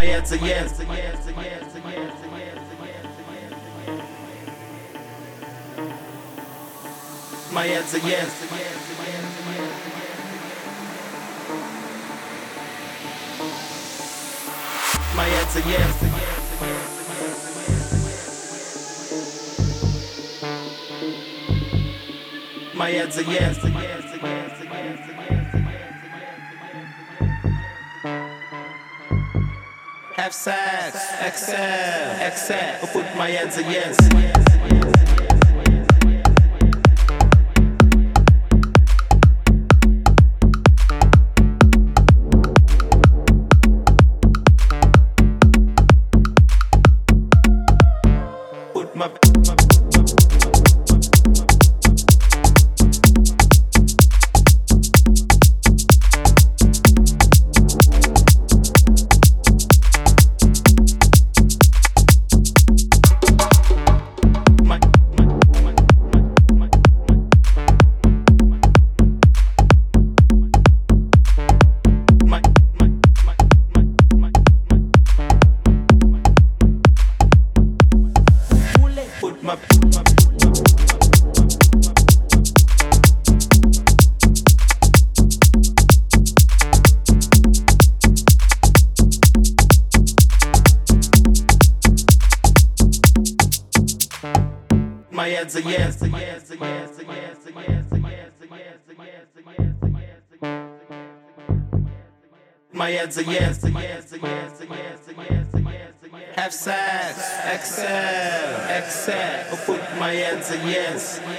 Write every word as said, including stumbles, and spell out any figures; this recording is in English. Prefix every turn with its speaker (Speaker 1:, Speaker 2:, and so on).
Speaker 1: head's a yes. My head's a yes. My head's a yes. My head's a yes. Have sex, excel, excel. Put my head's a yes. My, my, my head's a yes. My head's a yes. Have sex, excel, excel. Put my head's a yes.